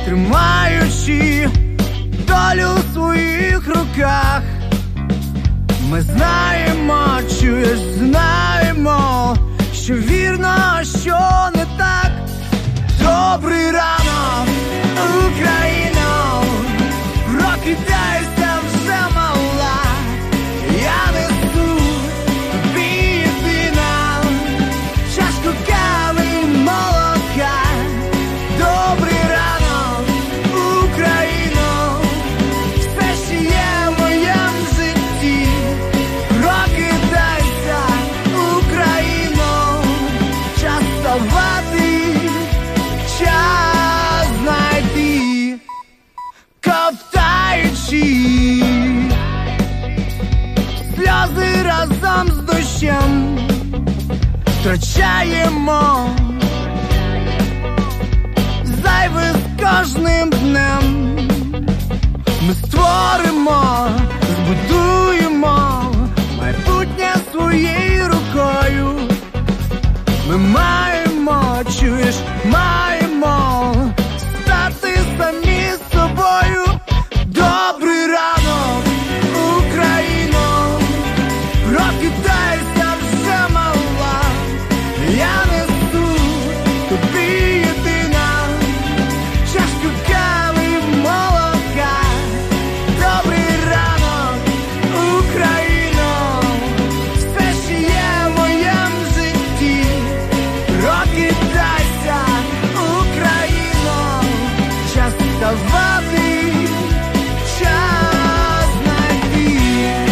долю в своїх руках. Ми знаємо, знаємо, що вірно, що не так. Добрий ранок, Україно, роки втрачаємо зайве з кожним днем. Ми створимо, збудуємо майбутнє своєю рукою. Ми маємо, чуєш, маємо стати самі собою. Добрий ранок, Україно, прокидайся вже мала. Я несу тобі єдина чашку кави й молока. Добрий ранок, Україно, все, що є в моєм житті. Прокидайся, Україно, час вставати, час знайти.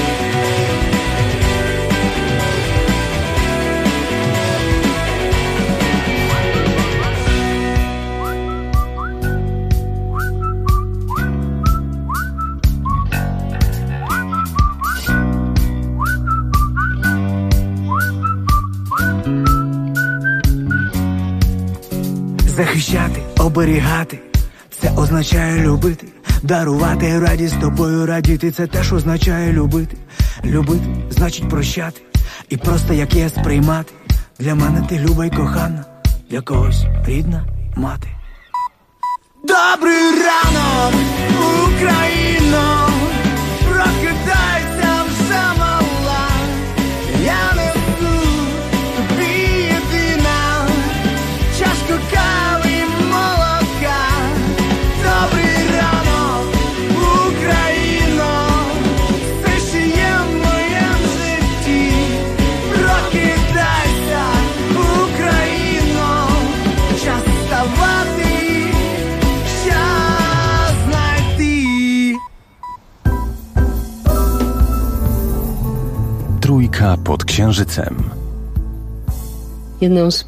Захищати, оберігати, це означає любити. Дарувати радість тобою радіти, це теж означає любити. Любити, значить прощати, і просто як є сприймати. Для мене ти люба й кохана, для когось рідна мати. Добрий ранок, Україно, прокидайся вже мала. Я несу тобі єдина чашку кави й молока. Добрий ранок, Україно, все, що є в моєм житті. Прокидайся, Україно, час вставати, час знайти. Trójka pod księżycem. Jedną z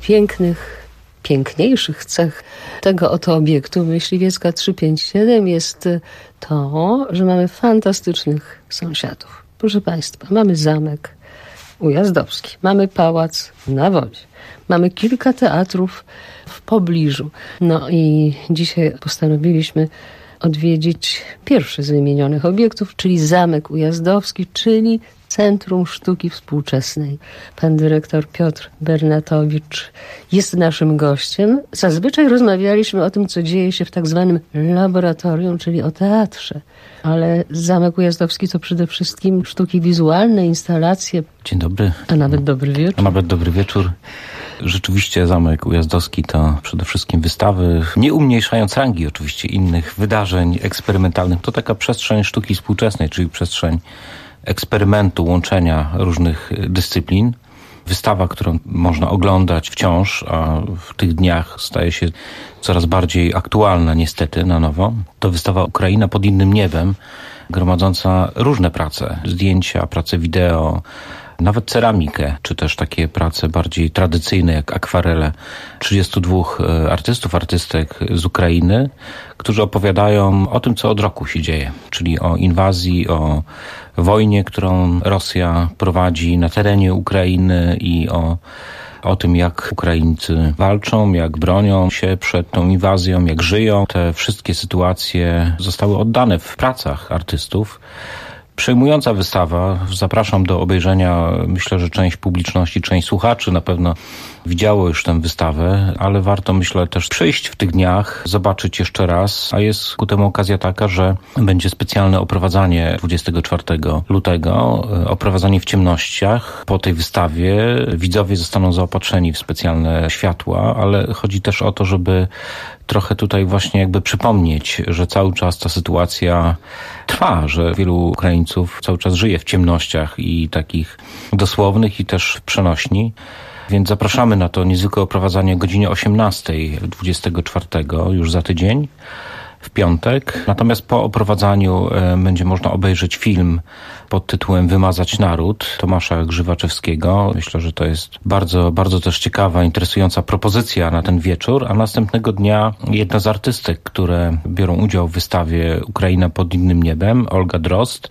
piękniejszych cech tego oto obiektu Myśliwiecka 357 jest to, że mamy fantastycznych sąsiadów. Proszę Państwa, mamy zamek ujazdowski, mamy pałac na wodzie, mamy kilka teatrów w pobliżu. No i dzisiaj postanowiliśmy odwiedzić pierwszy z wymienionych obiektów, czyli Zamek Ujazdowski, czyli Centrum Sztuki Współczesnej. Pan dyrektor Piotr Bernatowicz jest naszym gościem. Zazwyczaj rozmawialiśmy o tym, co dzieje się w tak zwanym laboratorium, czyli o teatrze. Ale Zamek Ujazdowski to przede wszystkim sztuki wizualne, instalacje. Dzień dobry. A nawet dobry wieczór. A nawet dobry wieczór. Rzeczywiście Zamek Ujazdowski to przede wszystkim wystawy, nie umniejszając rangi oczywiście innych wydarzeń eksperymentalnych. To taka przestrzeń sztuki współczesnej, czyli przestrzeń eksperymentu, łączenia różnych dyscyplin. Wystawa, którą można oglądać wciąż, a w tych dniach staje się coraz bardziej aktualna niestety na nowo. To wystawa Ukraina pod innym niebem, gromadząca różne prace, zdjęcia, prace wideo, nawet ceramikę, czy też takie prace bardziej tradycyjne jak akwarele 32 artystów, artystek z Ukrainy, którzy opowiadają o tym, co od roku się dzieje, czyli o inwazji, o wojnie, którą Rosja prowadzi na terenie Ukrainy i o tym, jak Ukraińcy walczą, jak bronią się przed tą inwazją, jak żyją. Te wszystkie sytuacje zostały oddane w pracach artystów. Przejmująca wystawa. Zapraszam do obejrzenia. Myślę, że część publiczności, część słuchaczy na pewno widziało już tę wystawę, ale warto, myślę, też przyjść w tych dniach, zobaczyć jeszcze raz, a jest ku temu okazja taka, że będzie specjalne oprowadzanie 24 lutego, oprowadzanie w ciemnościach. Po tej wystawie widzowie zostaną zaopatrzeni w specjalne światła, ale chodzi też o to, żeby trochę tutaj właśnie jakby przypomnieć, że cały czas ta sytuacja trwa, że wielu Ukraińców cały czas żyje w ciemnościach i takich dosłownych i też przenośni. Więc zapraszamy na to niezwykłe oprowadzanie o godzinie 18, 24, już za tydzień, w piątek. Natomiast po oprowadzaniu będzie można obejrzeć film pod tytułem Wymazać naród Tomasza Grzywaczewskiego. Myślę, że to jest bardzo, bardzo też ciekawa, interesująca propozycja na ten wieczór, a następnego dnia jedna z artystek, które biorą udział w wystawie Ukraina pod innym niebem, Olga Drozd,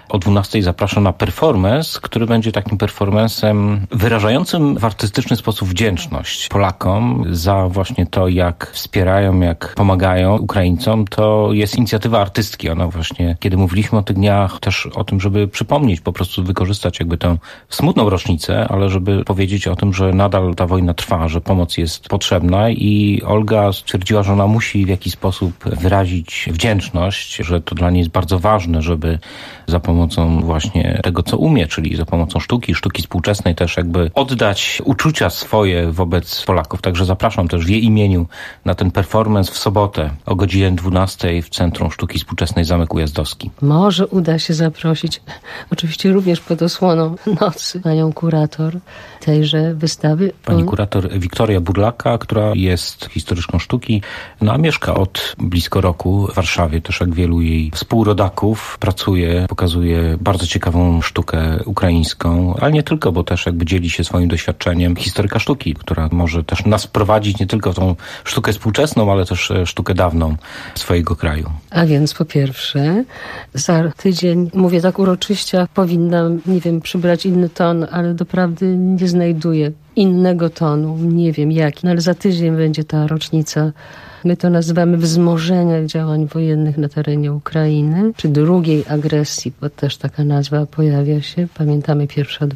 o 12 zapraszam na performance, który będzie takim performancem wyrażającym w artystyczny sposób wdzięczność Polakom za właśnie to, jak wspierają, jak pomagają Ukraińcom. To jest inicjatywa artystki. Ona właśnie, kiedy mówiliśmy o tych dniach, też o tym, żeby przypomnieć, po prostu wykorzystać jakby tę smutną rocznicę, ale żeby powiedzieć o tym, że nadal ta wojna trwa, że pomoc jest potrzebna i Olga stwierdziła, że ona musi w jakiś sposób wyrazić wdzięczność, że to dla niej jest bardzo ważne, żeby za pomocą właśnie tego, co umie, czyli za pomocą sztuki współczesnej też jakby oddać uczucia swoje wobec Polaków. Także zapraszam też w jej imieniu na ten performance w sobotę o godzinie 12 w Centrum Sztuki Współczesnej Zamek Ujazdowski. Może uda się zaprosić, oczywiście również pod osłoną nocy, panią kurator tejże wystawy. Pani kurator Wiktoria Burlaka, która jest historyczką sztuki, a mieszka od blisko roku w Warszawie, też jak wielu jej współrodaków, pracuje, pokazuje bardzo ciekawą sztukę ukraińską, ale nie tylko, bo też jakby dzieli się swoim doświadczeniem historyka sztuki, która może też nas prowadzić nie tylko w tą sztukę współczesną, ale też sztukę dawną swojego kraju. A więc po pierwsze, za tydzień, mówię tak uroczyście, powinnam, nie wiem, przybrać inny ton, ale doprawdy nie znajduję innego tonu, nie wiem jaki, no ale za tydzień będzie ta rocznica. My to nazywamy wzmożenia działań wojennych na terenie Ukrainy, czy drugiej agresji, bo też taka nazwa pojawia się. Pamiętamy pierwsza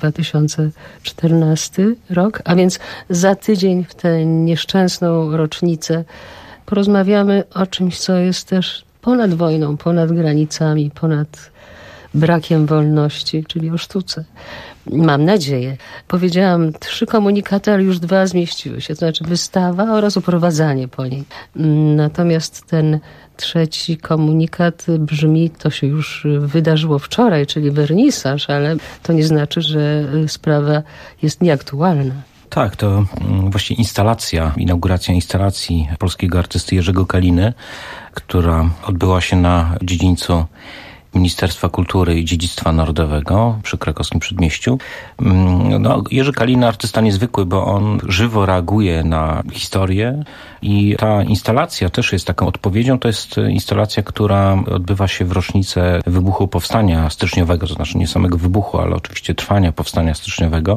2014 rok, a więc za tydzień w tę nieszczęsną rocznicę porozmawiamy o czymś, co jest też ponad wojną, ponad granicami, ponad brakiem wolności, czyli o sztuce. Mam nadzieję. Powiedziałam 3 komunikaty, ale już 2 zmieściły się, to znaczy wystawa oraz uprowadzanie po niej. Natomiast ten 3 komunikat brzmi, to się już wydarzyło wczoraj, czyli wernisaż, ale to nie znaczy, że sprawa jest nieaktualna. Tak, to właśnie inauguracja instalacji polskiego artysty Jerzego Kaliny, która odbyła się na dziedzińcu Ministerstwa Kultury i Dziedzictwa Narodowego przy krakowskim Przedmieściu. No, Jerzy Kalina, artysta niezwykły, bo on żywo reaguje na historię i ta instalacja też jest taką odpowiedzią. To jest instalacja, która odbywa się w rocznicę wybuchu Powstania Styczniowego, to znaczy nie samego wybuchu, ale oczywiście trwania Powstania Styczniowego.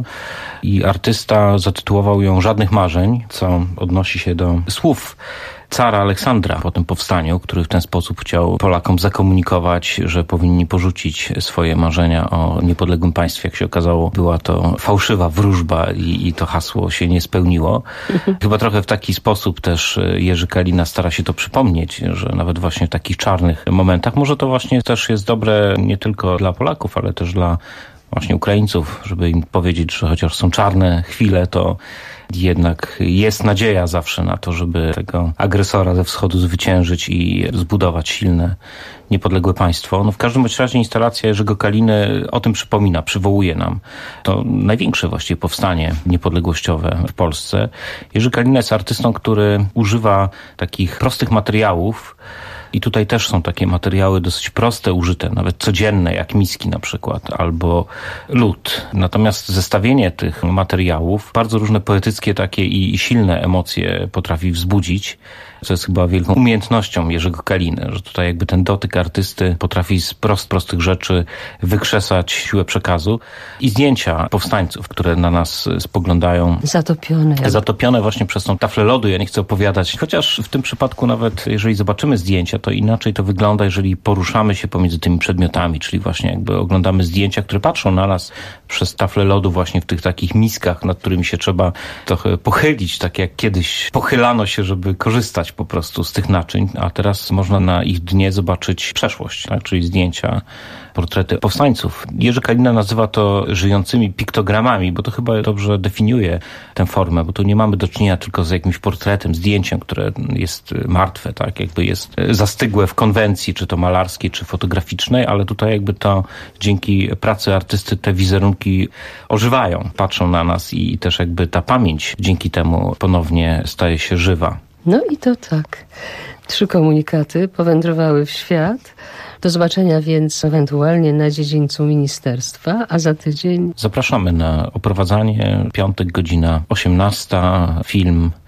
I artysta zatytułował ją Żadnych marzeń, co odnosi się do słów cara Aleksandra po tym powstaniu, który w ten sposób chciał Polakom zakomunikować, że powinni porzucić swoje marzenia o niepodległym państwie. Jak się okazało, była to fałszywa wróżba i to hasło się nie spełniło. Chyba trochę w taki sposób też Jerzy Kalina stara się to przypomnieć, że nawet właśnie w takich czarnych momentach może to właśnie też jest dobre nie tylko dla Polaków, ale też dla właśnie Ukraińców, żeby im powiedzieć, że chociaż są czarne chwile, to jednak jest nadzieja zawsze na to, żeby tego agresora ze wschodu zwyciężyć i zbudować silne, niepodległe państwo. No w każdym razie instalacja Jerzego Kaliny o tym przypomina, przywołuje nam to największe właściwie powstanie niepodległościowe w Polsce. Jerzy Kalina jest artystą, który używa takich prostych materiałów, i tutaj też są takie materiały dosyć proste, użyte, nawet codzienne, jak miski na przykład, albo lód. Natomiast zestawienie tych materiałów, bardzo różne poetyckie takie i silne emocje potrafi wzbudzić, co jest chyba wielką umiejętnością Jerzego Kaliny, że tutaj jakby ten dotyk artysty potrafi z prostych rzeczy wykrzesać siłę przekazu. I zdjęcia powstańców, które na nas spoglądają. Zatopione właśnie przez tą taflę lodu. Ja nie chcę opowiadać, chociaż w tym przypadku nawet jeżeli zobaczymy zdjęcia, to inaczej to wygląda, jeżeli poruszamy się pomiędzy tymi przedmiotami, czyli właśnie jakby oglądamy zdjęcia, które patrzą na nas przez taflę lodu właśnie w tych takich miskach, nad którymi się trzeba trochę pochylić, tak jak kiedyś pochylano się, żeby korzystać po prostu z tych naczyń, a teraz można na ich dnie zobaczyć przeszłość, tak? Czyli zdjęcia, portrety powstańców. Jerzy Kalina nazywa to żyjącymi piktogramami, bo to chyba dobrze definiuje tę formę, bo tu nie mamy do czynienia tylko z jakimś portretem, zdjęciem, które jest martwe, tak? Jakby jest zastygłe w konwencji, czy to malarskiej, czy fotograficznej, ale tutaj jakby to dzięki pracy artysty te wizerunki ożywają, patrzą na nas i też jakby ta pamięć dzięki temu ponownie staje się żywa. No i to tak. 3 komunikaty powędrowały w świat. Do zobaczenia więc ewentualnie na dziedzińcu ministerstwa, a za tydzień... Zapraszamy na oprowadzanie, piątek, godzina 18, film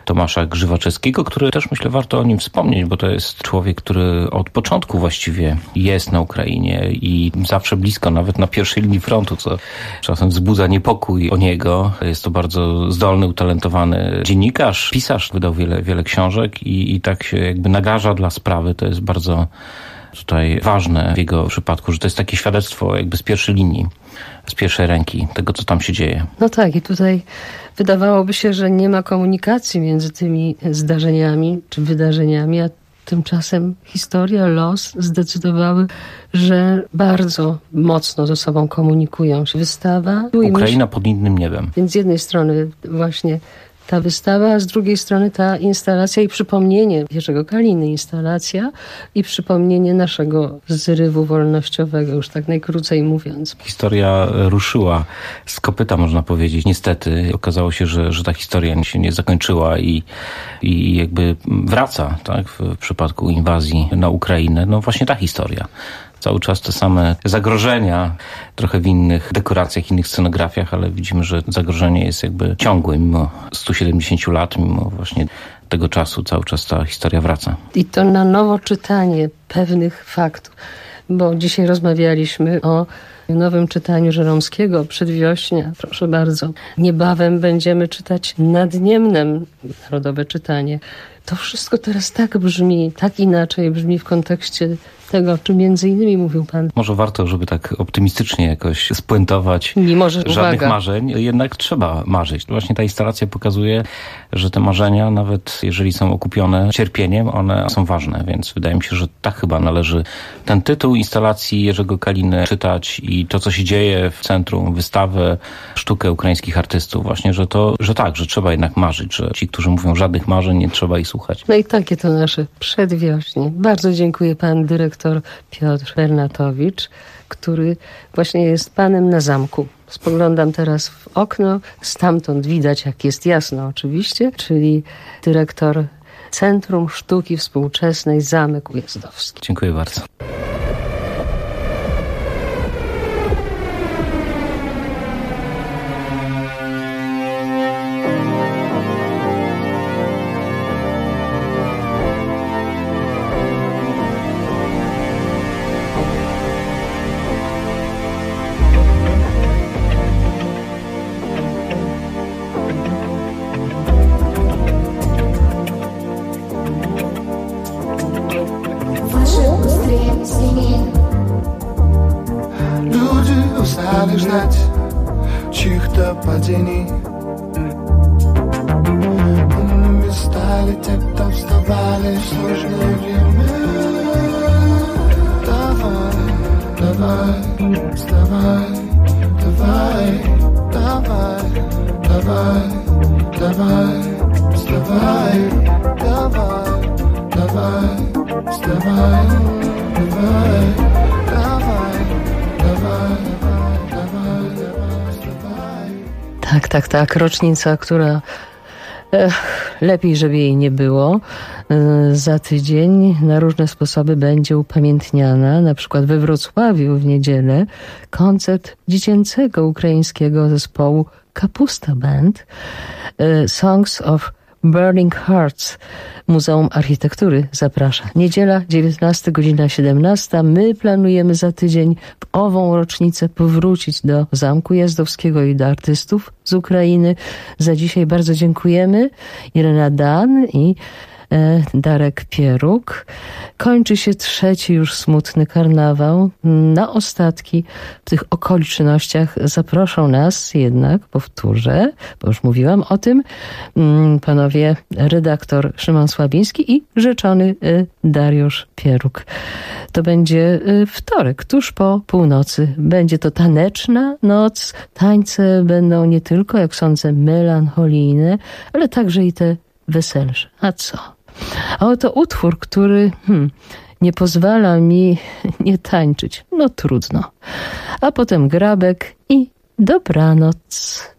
Tomasza Grzywaczewskiego, który też, myślę, warto o nim wspomnieć, bo to jest człowiek, który od początku właściwie jest na Ukrainie i zawsze blisko, nawet na pierwszej linii frontu, co czasem wzbudza niepokój o niego. Jest to bardzo zdolny, utalentowany dziennikarz, pisarz, wydał wiele książek i tak się jakby nagarza dla sprawy. To jest bardzo tutaj ważne w jego przypadku, że to jest takie świadectwo jakby z pierwszej linii, z pierwszej ręki tego, co tam się dzieje. No tak, i tutaj wydawałoby się, że nie ma komunikacji między tymi zdarzeniami czy wydarzeniami, a tymczasem historia, los zdecydowały, że bardzo mocno ze sobą komunikują się. Wystawa... Ukraina pod innym niebem. Więc z jednej strony właśnie ta wystawa, a z drugiej strony ta instalacja i przypomnienie Jerzego Kaliny, instalacja i przypomnienie naszego zrywu wolnościowego, już tak najkrócej mówiąc. Historia ruszyła z kopyta, można powiedzieć. Niestety okazało się, że ta historia się nie zakończyła i jakby wraca, tak, w przypadku inwazji na Ukrainę. No właśnie ta historia. Cały czas te same zagrożenia, trochę w innych dekoracjach, innych scenografiach, ale widzimy, że zagrożenie jest jakby ciągłe, mimo 170 lat, mimo właśnie tego czasu cały czas ta historia wraca. I to na nowo czytanie pewnych faktów, bo dzisiaj rozmawialiśmy o nowym czytaniu Żeromskiego, Przedwiośnia, proszę bardzo. Niebawem będziemy czytać Nad Niemnem, narodowe czytanie. To wszystko teraz tak brzmi, tak inaczej brzmi w kontekście tego, o czym między innymi mówił pan. Może warto, żeby tak optymistycznie jakoś spuentować. Mimo, że żadnych marzeń, jednak trzeba marzyć. Właśnie ta instalacja pokazuje, że te marzenia, nawet jeżeli są okupione cierpieniem, one są ważne, więc wydaje mi się, że tak chyba należy ten tytuł instalacji Jerzego Kaliny czytać i to, co się dzieje w centrum, wystawę, sztukę ukraińskich artystów. Właśnie, że trzeba jednak marzyć, że ci, którzy mówią żadnych marzeń, nie trzeba ich słuchać. No i takie to nasze przedwiośnie. Bardzo dziękuję pan dyrektor Piotr Bernatowicz, który właśnie jest panem na zamku. Spoglądam teraz w okno, stamtąd widać, jak jest jasno oczywiście, czyli dyrektor Centrum Sztuki Współczesnej Zamek Ujazdowski. Dziękuję bardzo. Ждать чьих-то падений. Умными стали те, кто вставали в сложное время. Давай, давай, вставай, давай, давай, давай, давай, вставай, давай, давай, вставай, давай, давай, давай. Tak. Rocznica, która lepiej, żeby jej nie było. Za tydzień na różne sposoby będzie upamiętniana. Na przykład we Wrocławiu w niedzielę koncert dziecięcego ukraińskiego zespołu Kapusta Band. Songs of Burning Hearts. Muzeum Architektury zaprasza. Niedziela, 19, godzina 17. My planujemy za tydzień w ową rocznicę powrócić do Zamku Ujazdowskiego i do artystów z Ukrainy. Za dzisiaj bardzo dziękujemy. Irena Dan i Darek Pieruk. Kończy się trzeci już smutny karnawał. Na ostatki w tych okolicznościach zaproszą nas jednak, powtórzę, bo już mówiłam o tym, panowie redaktor Szymon Słabiński i rzeczony Dariusz Pieruk. To będzie wtorek, tuż po północy. Będzie to taneczna noc. Tańce będą nie tylko, jak sądzę, melancholijne, ale także i te weselsze. A co? A oto utwór, który nie pozwala mi nie tańczyć. No trudno. A potem Grabek i dobranoc.